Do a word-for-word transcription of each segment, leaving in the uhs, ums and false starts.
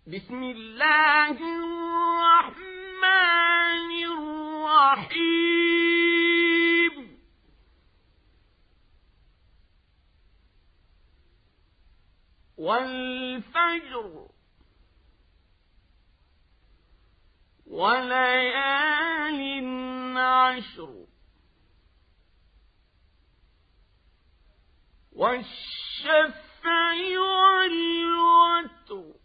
بسم الله الرحمن الرحيم والفجر وليال عشر والشفع والوتر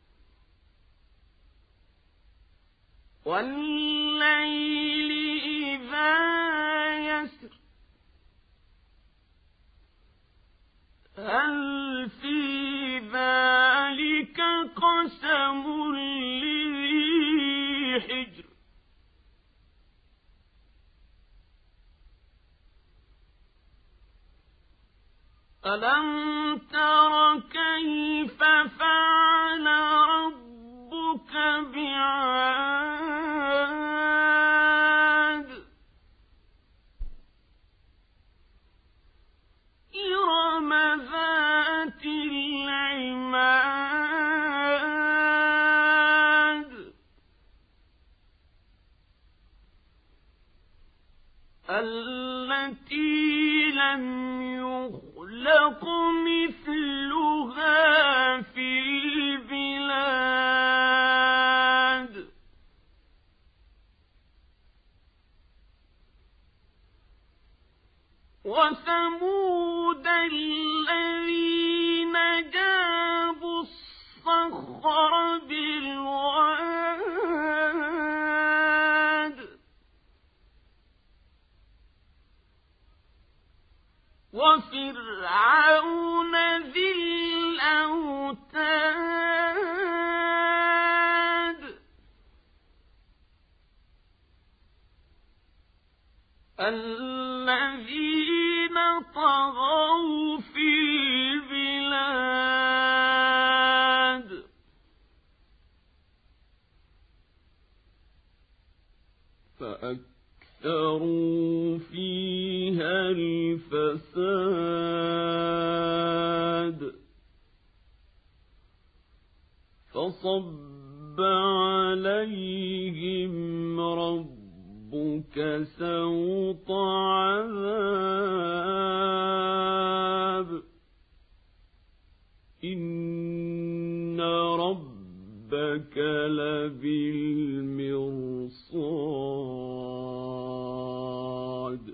والليل إذا يسر هل في ذلك قسم لذي حجر ألم تر كيف فعل ربك بعاد إرم ذات العماد التي لم يخلق مثلها في البلاد وثمود الذين جابوا الصخر بالواد وفرعون ذي الأوتاد الذين طغوا في البلاد فأكثروا فيها الفساد فصب عليهم ربك سوط عذاب إن ربك لبالمرصاد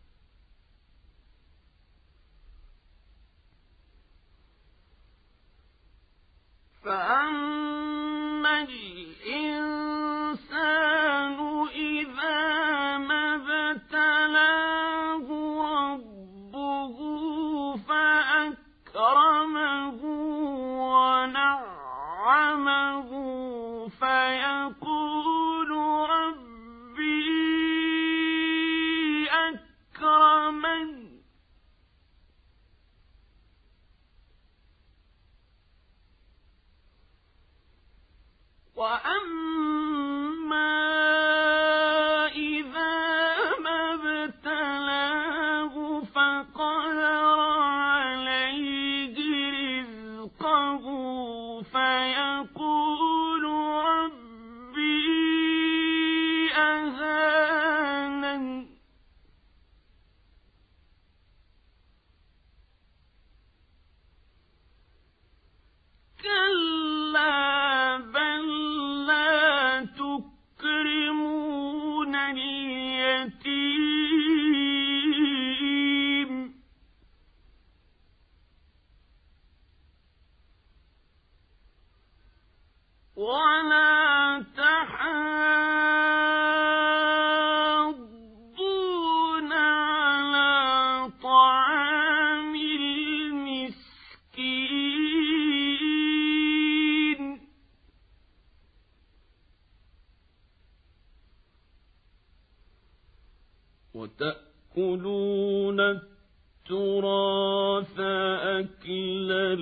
فأما الإنسان إذا ما ابتلاه ربه فأكرمه ونعمه فيقول ربي أكرمن وأما إذا ما ابتلاه فقدر عليه رزقه فيقول ربي أهانن كلا بل لا تكرمون اليتيم ولا تحاضون على طعام المسكين وتأكلون التراث أكلا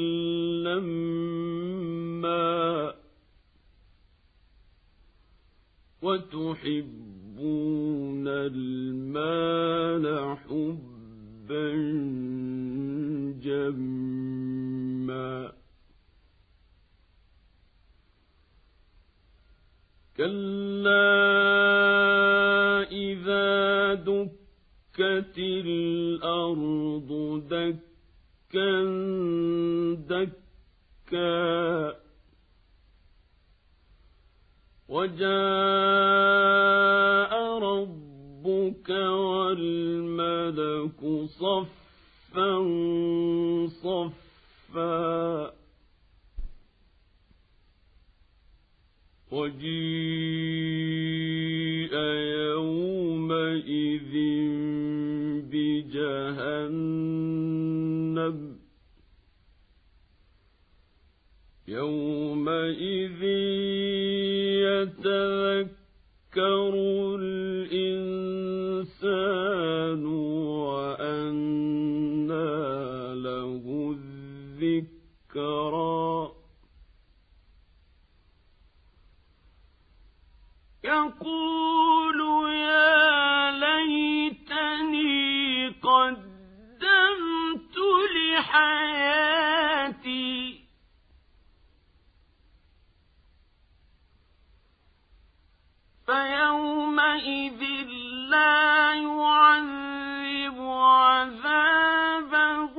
لما وتحبون المال حبا جما كلا إذا دكت الأرض دكا دكا وجاء ربك والملك صفا صفا وجيء يومئذ بجهنم يومئذ يتذكر الإنسان وأنى له الذكرى يقول يا ليتني قدمت لحياتي فيومئذ لا يعذب عذابه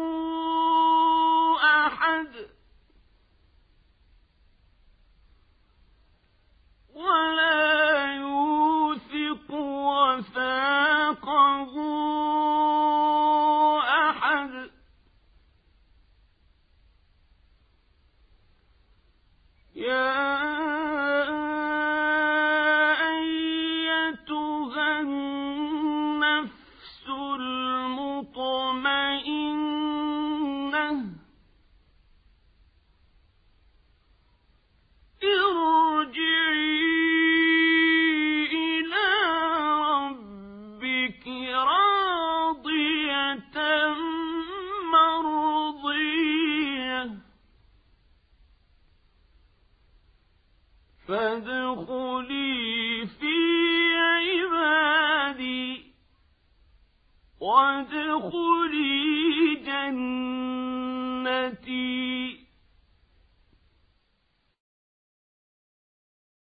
أحد ولا يوثق وثاقه أحد يا أيتها النفس المطمئنة ارجعي فادخلي في عبادي وادخلي جنتي